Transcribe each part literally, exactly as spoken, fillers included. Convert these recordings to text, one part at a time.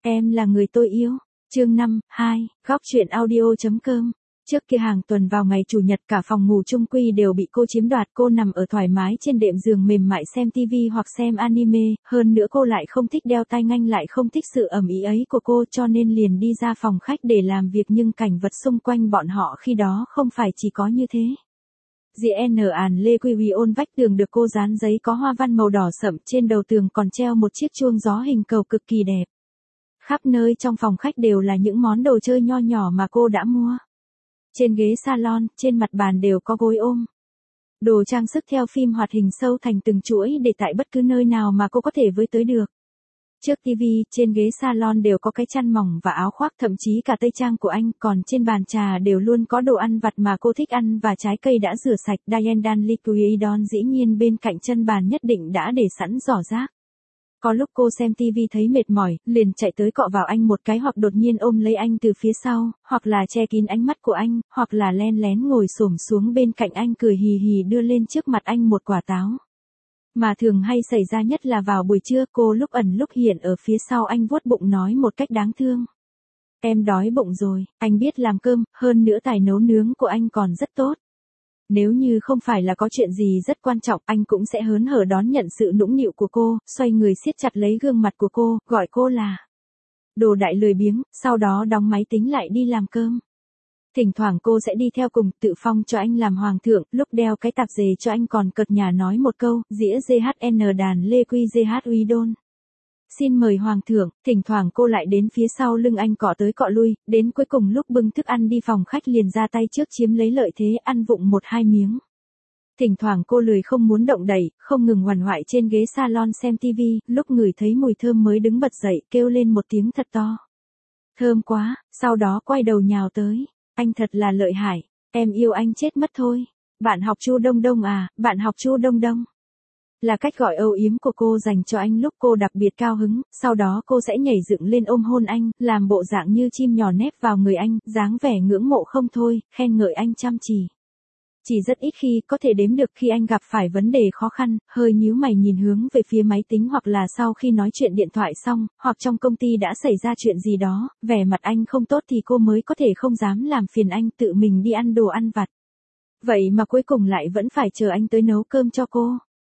Em là người tôi yêu. Chương năm, hai, góc truyện audio.com. Trước kia hàng tuần vào ngày chủ nhật cả phòng ngủ chung quy đều bị cô chiếm đoạt, cô nằm ở thoải mái trên đệm giường mềm mại xem tivi hoặc xem anime, hơn nữa cô lại không thích đeo tai nganh, lại không thích sự ầm ĩ ấy của cô, cho nên liền đi ra phòng khách để làm việc, nhưng cảnh vật xung quanh bọn họ khi đó không phải chỉ có như thế. Dĩa N àn lê quy quy ôn vách tường được cô dán giấy có hoa văn màu đỏ sậm, trên đầu tường còn treo một chiếc chuông gió hình cầu cực kỳ đẹp. Khắp nơi trong phòng khách đều là những món đồ chơi nho nhỏ mà cô đã mua. Trên ghế salon, trên mặt bàn đều có gối ôm. Đồ trang sức theo phim hoạt hình sâu thành từng chuỗi để tại bất cứ nơi nào mà cô có thể với tới được. Trước tivi, trên ghế salon đều có cái chăn mỏng và áo khoác, thậm chí cả tây trang của anh, còn trên bàn trà đều luôn có đồ ăn vặt mà cô thích ăn và trái cây đã rửa sạch. Diane Liquidon dĩ nhiên bên cạnh chân bàn nhất định đã để sẵn giỏ rác. Có lúc cô xem tivi thấy mệt mỏi, liền chạy tới cọ vào anh một cái, hoặc đột nhiên ôm lấy anh từ phía sau, hoặc là che kín ánh mắt của anh, hoặc là len lén ngồi xổm xuống bên cạnh anh cười hì hì đưa lên trước mặt anh một quả táo. Mà thường hay xảy ra nhất là vào buổi trưa, cô lúc ẩn lúc hiện ở phía sau anh vuốt bụng nói một cách đáng thương: "Em đói bụng rồi." Anh biết làm cơm, hơn nữa tài nấu nướng của anh còn rất tốt. Nếu như không phải là có chuyện gì rất quan trọng, anh cũng sẽ hớn hở đón nhận sự nũng nịu của cô, xoay người siết chặt lấy gương mặt của cô, gọi cô là đồ đại lười biếng, sau đó đóng máy tính lại đi làm cơm. Thỉnh thoảng cô sẽ đi theo cùng, tự phong cho anh làm hoàng thượng, lúc đeo cái tạp dề cho anh còn cợt nhả nói một câu: "Dĩa giê hát en đàn lê quy giê hát uy đôn. Xin mời hoàng thượng." Thỉnh thoảng cô lại đến phía sau lưng anh cọ tới cọ lui, đến cuối cùng lúc bưng thức ăn đi phòng khách liền ra tay trước chiếm lấy lợi thế ăn vụng một hai miếng. Thỉnh thoảng cô lười không muốn động đậy, không ngừng huằn hoại trên ghế salon xem tivi, lúc ngửi thấy mùi thơm mới đứng bật dậy, kêu lên một tiếng thật to: "Thơm quá!" Sau đó quay đầu nhào tới: "Anh thật là lợi hại, em yêu anh chết mất thôi. Bạn học Chu Đông Đông à, bạn học Chu Đông Đông." Là cách gọi âu yếm của cô dành cho anh lúc cô đặc biệt cao hứng, sau đó cô sẽ nhảy dựng lên ôm hôn anh, làm bộ dạng như chim nhỏ nép vào người anh, dáng vẻ ngưỡng mộ không thôi, khen ngợi anh chăm chỉ. Chỉ rất ít khi có thể đếm được khi anh gặp phải vấn đề khó khăn, hơi nhíu mày nhìn hướng về phía máy tính, hoặc là sau khi nói chuyện điện thoại xong, hoặc trong công ty đã xảy ra chuyện gì đó, vẻ mặt anh không tốt thì cô mới có thể không dám làm phiền anh, tự mình đi ăn đồ ăn vặt. Vậy mà cuối cùng lại vẫn phải chờ anh tới nấu cơm cho cô.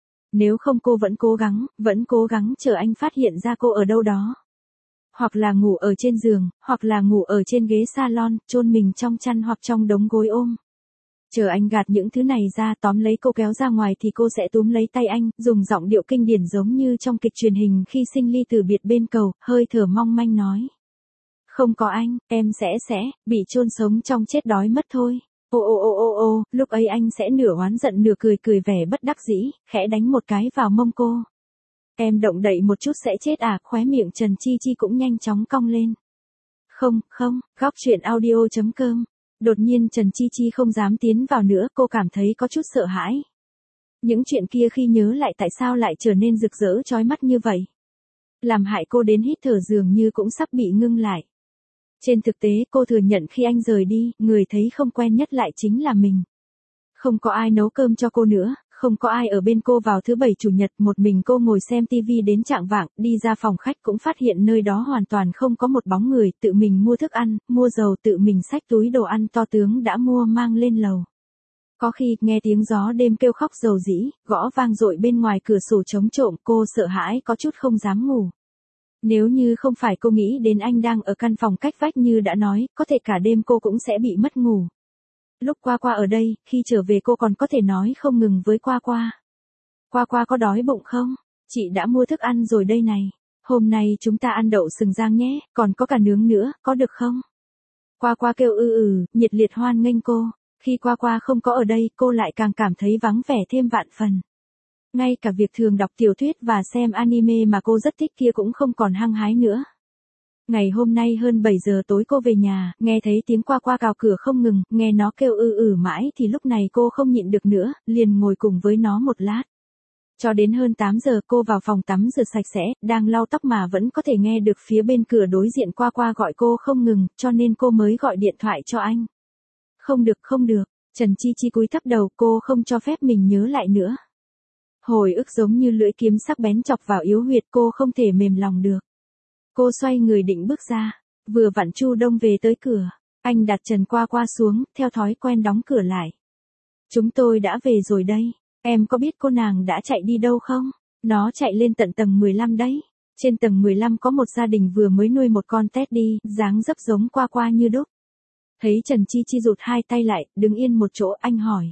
Nếu không cô vẫn cố gắng, vẫn cố gắng chờ anh phát hiện ra cô ở đâu đó. Hoặc là ngủ ở trên giường, hoặc là ngủ ở trên ghế salon, chôn mình trong chăn hoặc trong đống gối ôm. Chờ anh gạt những thứ này ra, tóm lấy cô kéo ra ngoài thì cô sẽ túm lấy tay anh, dùng giọng điệu kinh điển giống như trong kịch truyền hình khi sinh ly từ biệt bên cầu, hơi thở mong manh nói: "Không có anh, em sẽ sẽ bị chôn sống trong chết đói mất thôi." Ô ô ô ô ô, lúc ấy anh sẽ nửa oán giận nửa cười, cười vẻ bất đắc dĩ, khẽ đánh một cái vào mông cô. "Em động đậy một chút sẽ chết à?" Khóe miệng Trần Chi Chi cũng nhanh chóng cong lên. Không, không, góc truyện audio.com. Đột nhiên Trần Chi Chi không dám tiến vào nữa, cô cảm thấy có chút sợ hãi. Những chuyện kia khi nhớ lại tại sao lại trở nên rực rỡ chói mắt như vậy. Làm hại cô đến hít thở dường như cũng sắp bị ngưng lại. Trên thực tế cô thừa nhận khi anh rời đi, người thấy không quen nhất lại chính là mình. Không có ai nấu cơm cho cô nữa, không có ai ở bên cô vào thứ bảy chủ nhật, một mình cô ngồi xem tivi đến chạng vạng, đi ra phòng khách cũng phát hiện nơi đó hoàn toàn không có một bóng người, tự mình mua thức ăn, mua dầu, tự mình xách túi đồ ăn to tướng đã mua mang lên lầu. Có khi nghe tiếng gió đêm kêu khóc dầu dĩ, gõ vang dội bên ngoài cửa sổ trống trộm, cô sợ hãi có chút không dám ngủ. Nếu như không phải cô nghĩ đến anh đang ở căn phòng cách vách như đã nói, có thể cả đêm cô cũng sẽ bị mất ngủ. Lúc Qua Qua ở đây, khi trở về cô còn có thể nói không ngừng với Qua Qua: "Qua Qua có đói bụng không? Chị đã mua thức ăn rồi đây này. Hôm nay chúng ta ăn đậu sừng rang nhé, còn có cả nướng nữa, có được không?" Qua Qua kêu ư ừ, nhiệt liệt hoan nghênh cô. Khi Qua Qua không có ở đây, cô lại càng cảm thấy vắng vẻ thêm vạn phần. Ngay cả việc thường đọc tiểu thuyết và xem anime mà cô rất thích kia cũng không còn hăng hái nữa. Ngày hôm nay hơn bảy giờ tối cô về nhà, nghe thấy tiếng Qua Qua cào cửa không ngừng, nghe nó kêu ư ừ mãi thì lúc này cô không nhịn được nữa, liền ngồi cùng với nó một lát. Cho đến hơn tám giờ cô vào phòng tắm rửa sạch sẽ, đang lau tóc mà vẫn có thể nghe được phía bên cửa đối diện Qua Qua gọi cô không ngừng, cho nên cô mới gọi điện thoại cho anh. Không được không được, Trần Chi Chi cúi thấp đầu, cô không cho phép mình nhớ lại nữa. Hồi ức giống như lưỡi kiếm sắc bén chọc vào yếu huyệt, cô không thể mềm lòng được. Cô xoay người định bước ra. Vừa vặn Chu Đông về tới cửa. Anh đặt Trần Qua Qua xuống, theo thói quen đóng cửa lại. Chúng tôi đã về rồi đây. Em có biết cô nàng đã chạy đi đâu không? Nó chạy lên tận tầng mười lăm đấy. Trên tầng mười lăm có một gia đình vừa mới nuôi một con Teddy, dáng dấp giống Qua Qua như đúc. Thấy Trần Chi Chi rụt hai tay lại, đứng yên một chỗ, anh hỏi.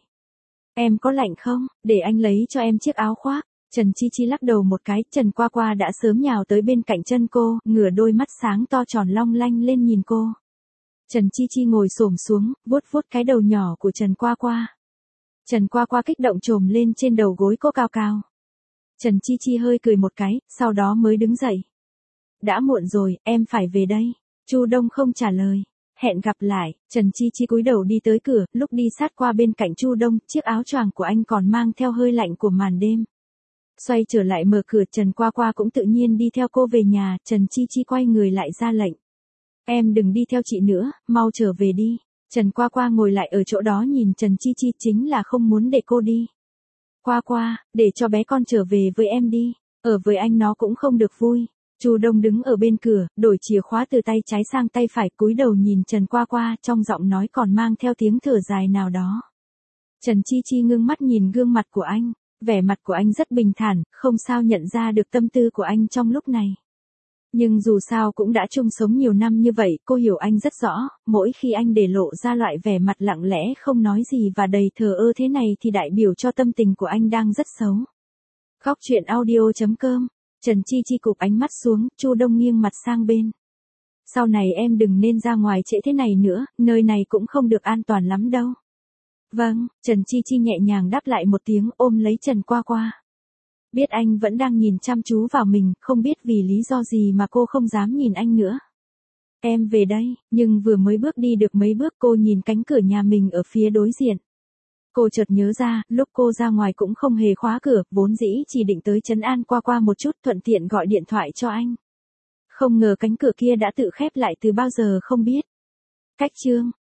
Em có lạnh không? Để anh lấy cho em chiếc áo khoác. Trần Chi Chi lắc đầu một cái, Trần Qua Qua đã sớm nhào tới bên cạnh chân cô, ngửa đôi mắt sáng to tròn long lanh lên nhìn cô. Trần Chi Chi ngồi xổm xuống, vuốt vuốt cái đầu nhỏ của Trần Qua Qua. Trần Qua Qua kích động trồm lên trên đầu gối cô cao cao. Trần Chi Chi hơi cười một cái, sau đó mới đứng dậy. Đã muộn rồi, em phải về đây. Chu Đông không trả lời. Hẹn gặp lại. Trần Chi Chi cúi đầu đi tới cửa, lúc đi sát qua bên cạnh Chu Đông, chiếc áo choàng của anh còn mang theo hơi lạnh của màn đêm. Xoay trở lại mở cửa, Trần Qua Qua cũng tự nhiên đi theo cô về nhà. Trần Chi Chi quay người lại ra lệnh. Em đừng đi theo chị nữa, mau trở về đi. Trần Qua Qua ngồi lại ở chỗ đó nhìn Trần Chi Chi, chính là không muốn để cô đi. Qua Qua, để cho bé con trở về với em đi. Ở với anh nó cũng không được vui. Chu Đông đứng ở bên cửa, đổi chìa khóa từ tay trái sang tay phải, cúi đầu nhìn Trần Qua Qua, trong giọng nói còn mang theo tiếng thở dài nào đó. Trần Chi Chi ngưng mắt nhìn gương mặt của anh. Vẻ mặt của anh rất bình thản, không sao nhận ra được tâm tư của anh trong lúc này. Nhưng dù sao cũng đã chung sống nhiều năm như vậy, cô hiểu anh rất rõ, mỗi khi anh để lộ ra loại vẻ mặt lặng lẽ không nói gì và đầy thờ ơ thế này thì đại biểu cho tâm tình của anh đang rất xấu. Góc truyện audio chấm com. Trần Chi Chi cụp ánh mắt xuống, Chu Đông nghiêng mặt sang bên. Sau này em đừng nên ra ngoài trễ thế này nữa, nơi này cũng không được an toàn lắm đâu. Vâng, Trần Chi Chi nhẹ nhàng đáp lại một tiếng, ôm lấy Trần Qua Qua. Biết anh vẫn đang nhìn chăm chú vào mình, không biết vì lý do gì mà cô không dám nhìn anh nữa. Em về đây, nhưng vừa mới bước đi được mấy bước cô nhìn cánh cửa nhà mình ở phía đối diện. Cô chợt nhớ ra, lúc cô ra ngoài cũng không hề khóa cửa, vốn dĩ chỉ định tới trấn an Qua Qua một chút, thuận tiện gọi điện thoại cho anh. Không ngờ cánh cửa kia đã tự khép lại từ bao giờ không biết. Cách chương